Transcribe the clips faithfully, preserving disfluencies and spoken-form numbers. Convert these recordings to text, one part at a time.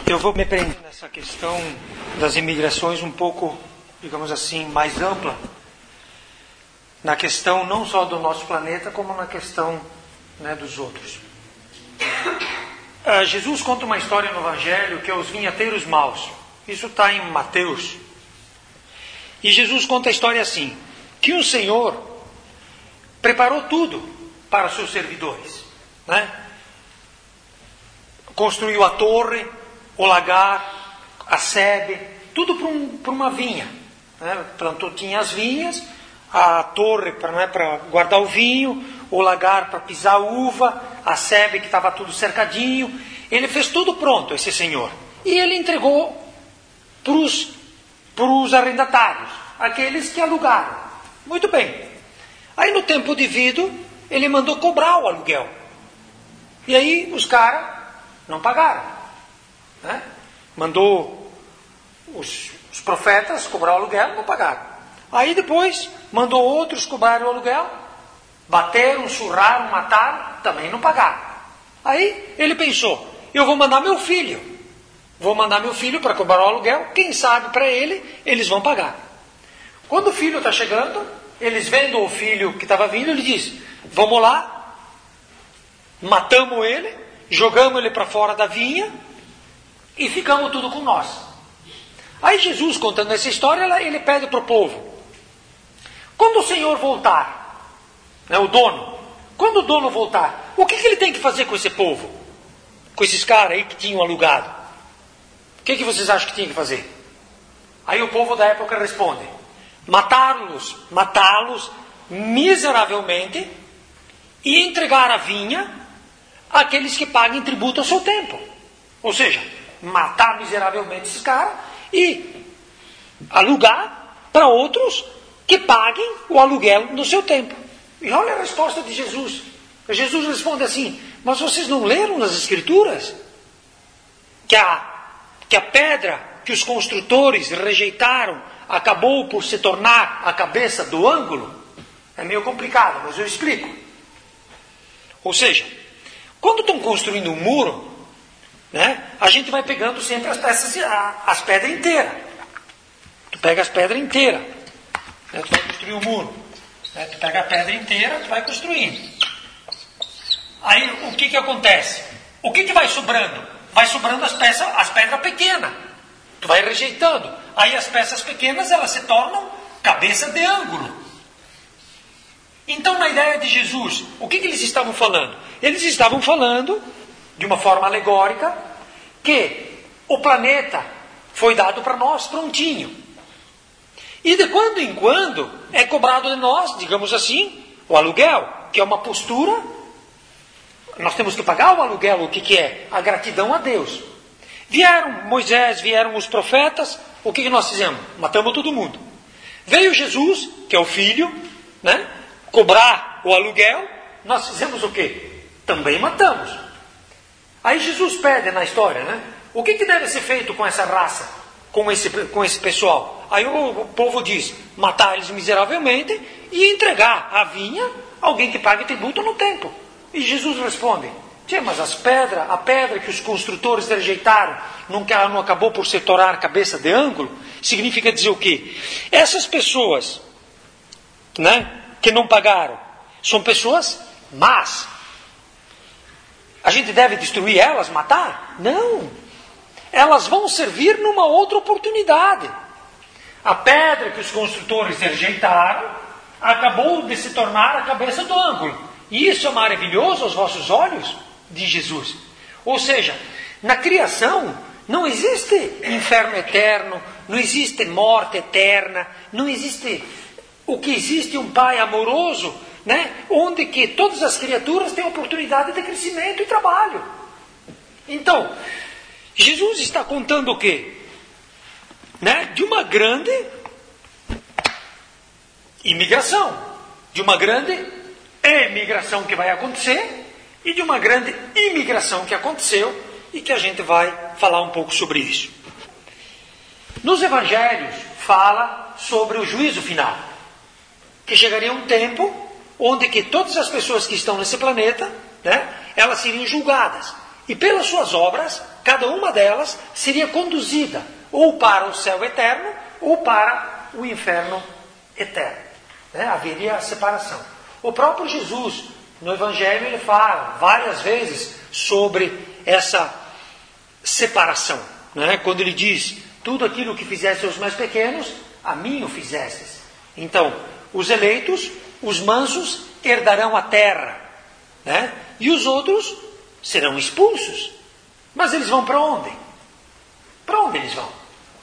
Eu vou me prender nessa questão das imigrações um pouco, digamos assim, mais ampla, na questão não só do nosso planeta, como na questão, né, dos outros. Uh, Jesus conta uma história no Evangelho que é os vinhateiros maus. Isso está em Mateus. E Jesus conta a história assim, que o Senhor preparou tudo para os seus servidores, né? Construiu a torre, o lagar, a sebe, tudo para um, para uma vinha, né? Plantou, tinha as vinhas, a torre para, né, para guardar o vinho, o lagar para pisar a uva, a sebe que estava tudo cercadinho. Ele fez tudo pronto, esse senhor. E ele entregou para os, para os arrendatários, aqueles que alugaram. Muito bem. Aí no tempo devido, ele mandou cobrar o aluguel. E aí os caras não pagaram, né? Mandou os, os profetas cobrar o aluguel, não pagaram. Aí depois mandou outros cobrar o aluguel, bateram, surraram, mataram, também não pagaram. Aí ele pensou, eu vou mandar meu filho, vou mandar meu filho para cobrar o aluguel, quem sabe para ele, eles vão pagar. Quando o filho está chegando, eles vendo o filho que estava vindo, ele diz, vamos lá, matamos ele, jogamos ele para fora da vinha e ficamos tudo com nós. Aí Jesus, contando essa história, ele pede para o povo, quando o Senhor voltar, né, o dono, quando o dono voltar, o que, que ele tem que fazer com esse povo? Com esses caras aí que tinham alugado? O que, que vocês acham que tinha que fazer? Aí o povo da época responde, matá-los, matá-los miseravelmente e entregar a vinha àqueles que paguem tributo ao seu tempo. Ou seja, matar miseravelmente esses caras e alugar para outros que paguem o aluguel no seu tempo. E olha a resposta de Jesus. Jesus responde assim, mas vocês não leram nas Escrituras que a, que a pedra que os construtores rejeitaram acabou por se tornar a cabeça do ângulo? É meio complicado, mas eu explico. Ou seja, quando estão construindo um muro, né, a gente vai pegando sempre as peças, as pedras inteiras. Tu pega as pedras inteiras, né, tu vai construir um muro. Né, tu pega a pedra inteira, tu vai construindo. Aí o que que acontece? O que que vai sobrando? Vai sobrando as peças, as pedras pequenas. Tu vai rejeitando. Aí as peças pequenas, elas se tornam cabeça de ângulo. Então, na ideia de Jesus, o que que eles estavam falando? Eles estavam falando, de uma forma alegórica, que o planeta foi dado para nós prontinho. E de quando em quando é cobrado de nós, digamos assim, o aluguel, que é uma postura. Nós temos que pagar o aluguel, o que que é? A gratidão a Deus. Vieram Moisés, vieram os profetas, o que que nós fizemos? Matamos todo mundo. Veio Jesus, que é o filho, né? Cobrar o aluguel, nós fizemos o quê? Também matamos. Aí Jesus pede na história, né? O que que deve ser feito com essa raça, com esse, com esse pessoal? Aí o, o povo diz, matar eles miseravelmente e entregar a vinha a alguém que pague tributo no tempo. E Jesus responde, tia, mas as pedras, a pedra que os construtores rejeitaram, não, não acabou por se tornar cabeça de ângulo? Significa dizer o quê? Essas pessoas, né, que não pagaram, são pessoas más. A gente deve destruir elas, matar? Não. Elas vão servir numa outra oportunidade. A pedra que os construtores rejeitaram acabou de se tornar a cabeça do ângulo. E isso é maravilhoso aos vossos olhos? Diz Jesus. Ou seja, na criação não existe inferno eterno, não existe morte eterna, não existe... O que existe é um Pai amoroso, né? Onde que todas as criaturas têm oportunidade de crescimento e trabalho. Então, Jesus está contando o quê? Né? De uma grande imigração, de uma grande emigração que vai acontecer e de uma grande imigração que aconteceu e que a gente vai falar um pouco sobre isso. Nos Evangelhos fala sobre o juízo final, que chegaria um tempo onde que todas as pessoas que estão nesse planeta, né, elas seriam julgadas. E pelas suas obras, cada uma delas seria conduzida ou para o céu eterno ou para o inferno eterno. Né? Haveria a separação. O próprio Jesus, no Evangelho, ele fala várias vezes sobre essa separação. Né? Quando ele diz, tudo aquilo que fizeste aos mais pequenos, a mim o fizestes. Então, os eleitos, os mansos, herdarão a terra. Né? E os outros serão expulsos. Mas eles vão para onde? Para onde eles vão?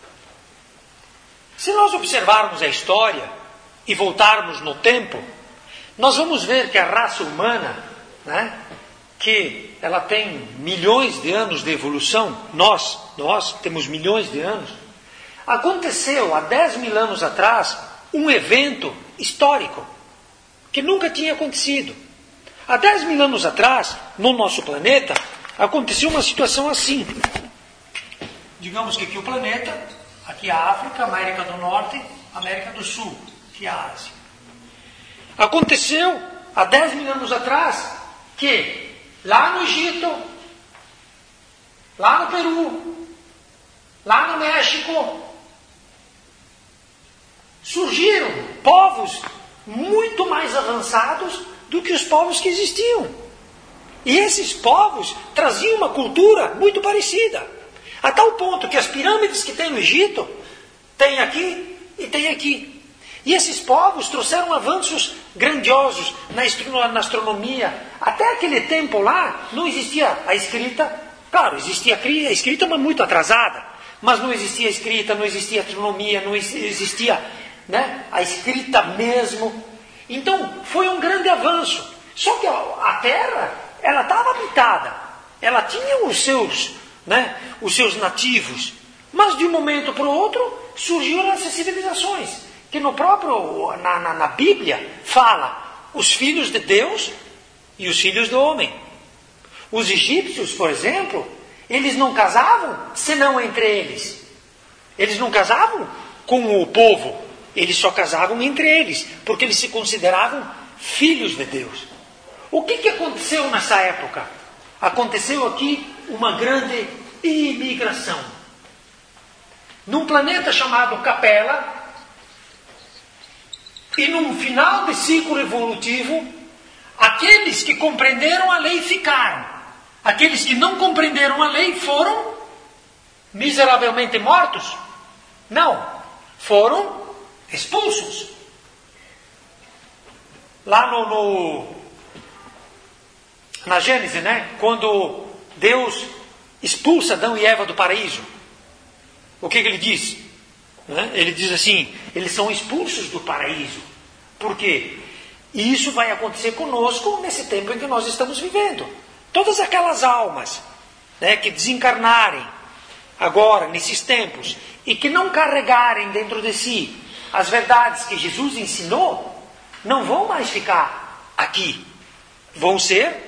Se nós observarmos a história e voltarmos no tempo, nós vamos ver que a raça humana, né, que ela tem milhões de anos de evolução, nós, nós temos milhões de anos, aconteceu há dez mil anos atrás um evento histórico que nunca tinha acontecido. Há dez mil anos atrás, no nosso planeta, aconteceu uma situação assim. Digamos que aqui o planeta, aqui a África, América do Norte, América do Sul, aqui a Ásia. Aconteceu há dez mil anos atrás que lá no Egito, lá no Peru, lá no México, surgiram povos muito mais avançados do que os povos que existiam. E esses povos traziam uma cultura muito parecida. A tal ponto que as pirâmides que tem no Egito, tem aqui e tem aqui. E esses povos trouxeram avanços grandiosos na astronomia. Até aquele tempo lá, não existia a escrita. Claro, existia a escrita, mas muito atrasada. Mas não existia a escrita, não existia a astronomia, não existia, né, a escrita mesmo. Então, foi um grande avanço. Só que a Terra, ela estava habitada. Ela tinha os seus, né, os seus nativos. Mas de um momento para o outro, surgiram essas civilizações. Que no próprio, na, na, na Bíblia, fala os filhos de Deus e os filhos do homem. Os egípcios, por exemplo, eles não casavam senão entre eles. Eles não casavam com o povo. Eles só casavam entre eles, porque eles se consideravam filhos de Deus. O que, que aconteceu nessa época? Aconteceu aqui uma grande imigração. Num planeta chamado Capela, e num final de ciclo evolutivo, aqueles que compreenderam a lei ficaram. Aqueles que não compreenderam a lei foram miseravelmente mortos? Não. Foram expulsos. Lá no, no na Gênesis, né? Quando Deus expulsa Adão e Eva do paraíso, o que, que ele diz? Né? Ele diz assim, eles são expulsos do paraíso. Por quê? E isso vai acontecer conosco nesse tempo em que nós estamos vivendo. Todas aquelas almas, né, que desencarnarem agora, nesses tempos, e que não carregarem dentro de si as verdades que Jesus ensinou, não vão mais ficar aqui. Vão ser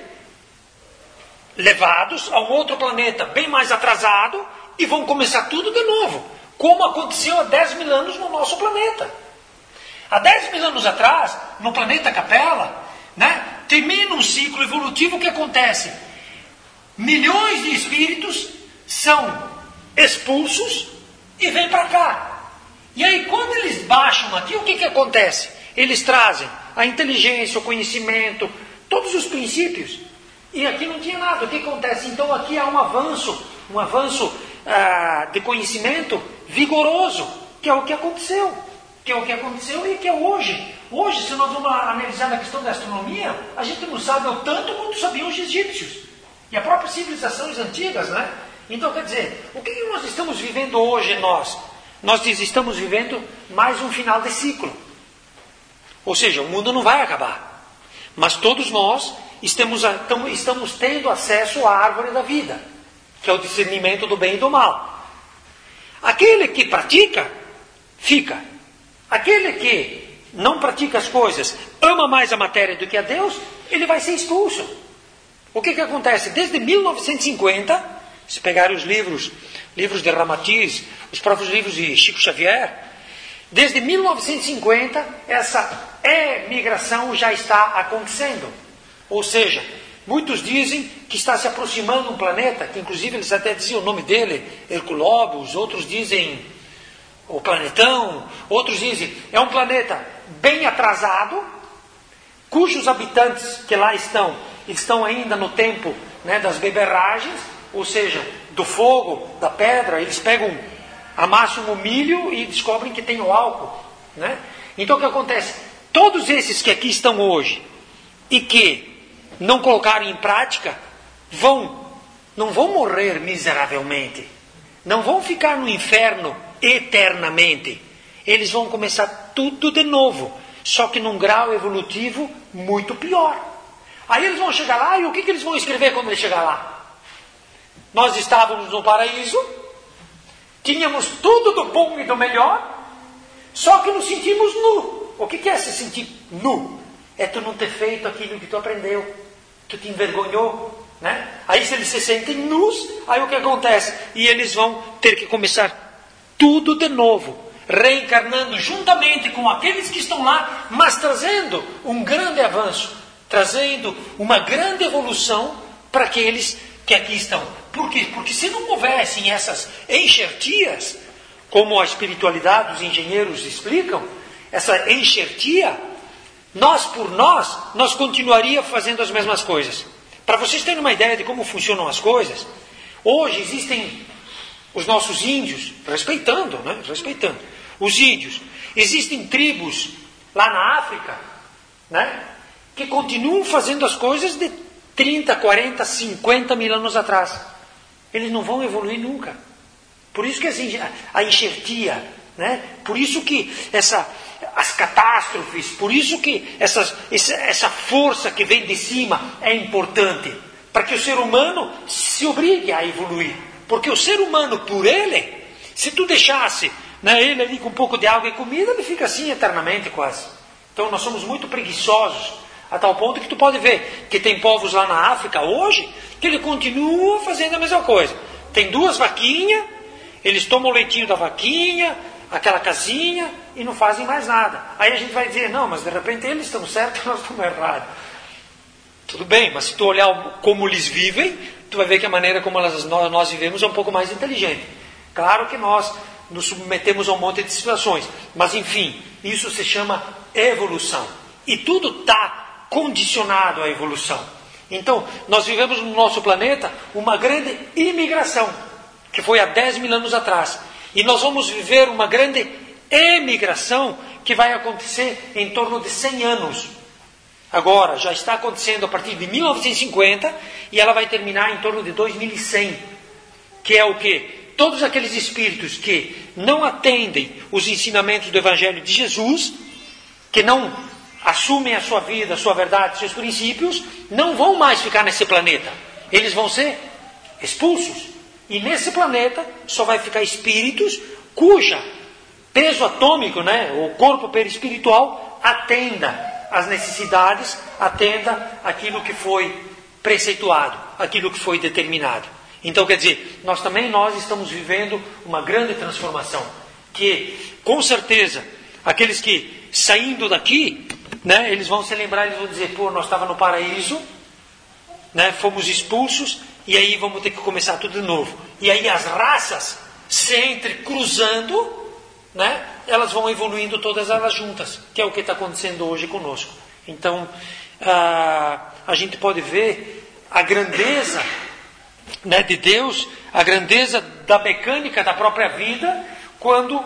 levados a um outro planeta bem mais atrasado e vão começar tudo de novo, como aconteceu há dez mil anos no nosso planeta. Há dez mil anos atrás, no planeta Capela, né, termina um ciclo evolutivo que acontece. Milhões de espíritos são expulsos e vêm para cá. E aí, quando eles baixam aqui, o que, que acontece? Eles trazem a inteligência, o conhecimento, todos os princípios. E aqui não tinha nada. O que acontece? Então aqui há um avanço, um avanço ah, de conhecimento vigoroso, que é o que aconteceu. Que é o que aconteceu e que é hoje. Hoje, se nós vamos analisar na questão da astronomia, a gente não sabe o tanto quanto sabiam os egípcios. E as próprias civilizações antigas, né? Então, quer dizer, o que nós estamos vivendo hoje, nós? Nós estamos vivendo mais um final de ciclo. Ou seja, o mundo não vai acabar. Mas todos nós estamos, estamos tendo acesso à árvore da vida, que é o discernimento do bem e do mal. Aquele que pratica, fica. Aquele que não pratica as coisas, ama mais a matéria do que a Deus, ele vai ser expulso. O que que acontece? Desde mil novecentos e cinquenta, se pegarem os livros, livros de Ramatiz, os próprios livros de Chico Xavier, desde mil novecentos e cinquenta, essa emigração já está acontecendo. Ou seja, Muitos dizem que está se aproximando um planeta, que inclusive eles até diziam o nome dele, Herculobus, outros dizem o planetão, outros dizem é um planeta bem atrasado, cujos habitantes que lá estão, estão ainda no tempo, né, das beberragens, ou seja, do fogo, da pedra, eles pegam, amassam o milho e descobrem que tem o álcool, né? Então o que acontece? Todos esses que aqui estão hoje e que não colocaram em prática, vão, não vão morrer miseravelmente, não vão ficar no inferno eternamente, eles vão começar tudo de novo, só que num grau evolutivo muito pior. Aí eles vão chegar lá, e o que, que eles vão escrever quando eles chegar lá? Nós estávamos no paraíso, tínhamos tudo do bom e do melhor, só que nos sentimos nu. O que, que é se sentir nu? É tu não ter feito aquilo que tu aprendeu, tu te envergonhou, né? Aí se eles se sentem nus, aí o que acontece? E eles vão ter que começar tudo de novo, reencarnando juntamente com aqueles que estão lá, mas trazendo um grande avanço, trazendo uma grande evolução para aqueles que aqui estão. Por quê? Porque se não houvessem essas enxertias, como a espiritualidade dos engenheiros explicam, essa enxertia, nós por nós, nós continuaria fazendo as mesmas coisas. Para vocês terem uma ideia de como funcionam as coisas, hoje existem os nossos índios, respeitando, né? respeitando, os índios, existem tribos lá na África, né? que continuam fazendo as coisas de trinta, quarenta, cinquenta mil anos atrás. Eles não vão evoluir nunca. Por isso que assim, a enxertia, né? Por isso que essa, as catástrofes, por isso que essas, essa, essa força que vem de cima é importante, para que o ser humano se obrigue a evoluir. Porque o ser humano, por ele, se tu deixasse, né, ele ali com um pouco de água e comida, ele fica assim eternamente quase. Então nós somos muito preguiçosos, a tal ponto que tu pode ver que tem povos lá na África hoje, que ele continua fazendo a mesma coisa. Tem duas vaquinhas, eles tomam o leitinho da vaquinha, aquela casinha, e não fazem mais nada. Aí a gente vai dizer, não, mas de repente eles estão certos e nós estamos errados. Tudo bem, mas se tu olhar como eles vivem, tu vai ver que a maneira como elas, nós, nós vivemos é um pouco mais inteligente. Claro que nós nos submetemos a um monte de situações, mas enfim, isso se chama evolução. E tudo está condicionado à evolução. Então, nós vivemos no nosso planeta uma grande imigração, que foi há dez mil anos atrás. E nós vamos viver uma grande emigração que vai acontecer em torno de cem anos. Agora, já está acontecendo a partir de mil novecentos e cinquenta e ela vai terminar em torno de dois mil e cem. Que é o quê? Todos aqueles espíritos que não atendem os ensinamentos do Evangelho de Jesus, que não assumem a sua vida, a sua verdade, seus princípios, não vão mais ficar nesse planeta. Eles vão ser expulsos. E nesse planeta só vai ficar espíritos cuja peso atômico, né, o corpo perispiritual, atenda às necessidades, atenda aquilo que foi preceituado, aquilo que foi determinado. Então, quer dizer, nós também nós estamos vivendo uma grande transformação, que, com certeza, aqueles que, saindo daqui, né, eles vão se lembrar, eles vão dizer, pô, nós estávamos no paraíso, né, fomos expulsos, e aí vamos ter que começar tudo de novo. E aí as raças se entrecruzando, né, elas vão evoluindo todas elas juntas, que é o que está acontecendo hoje conosco. Então, a, a gente pode ver a grandeza, né, de Deus, a grandeza da mecânica da própria vida, quando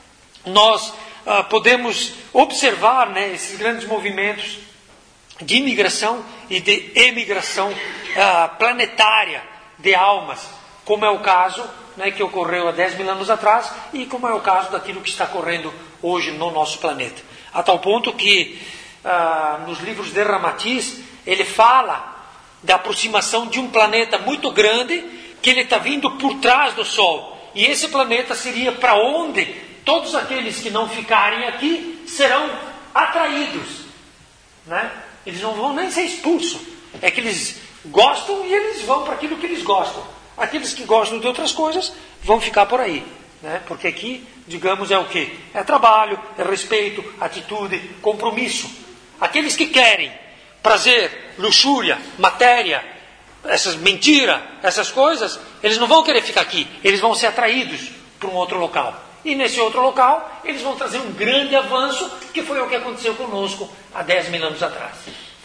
nós ah, podemos observar, né, esses grandes movimentos de imigração e de emigração ah, planetária de almas, como é o caso, né, que ocorreu há dez mil anos atrás e como é o caso daquilo que está ocorrendo hoje no nosso planeta. A tal ponto que ah, nos livros de Ramatiz ele fala da aproximação de um planeta muito grande que ele está vindo por trás do Sol. E esse planeta seria para onde todos aqueles que não ficarem aqui serão atraídos, né? Eles não vão nem ser expulsos. É que eles gostam e eles vão para aquilo que eles gostam. Aqueles que gostam de outras coisas vão ficar por aí, né? Porque aqui, digamos, é o quê? É trabalho, é respeito, atitude, compromisso. Aqueles que querem prazer, luxúria, matéria, essas mentiras, essas coisas, eles não vão querer ficar aqui, eles vão ser atraídos para um outro local. E nesse outro local, eles vão trazer um grande avanço, que foi o que aconteceu conosco há dez mil anos atrás.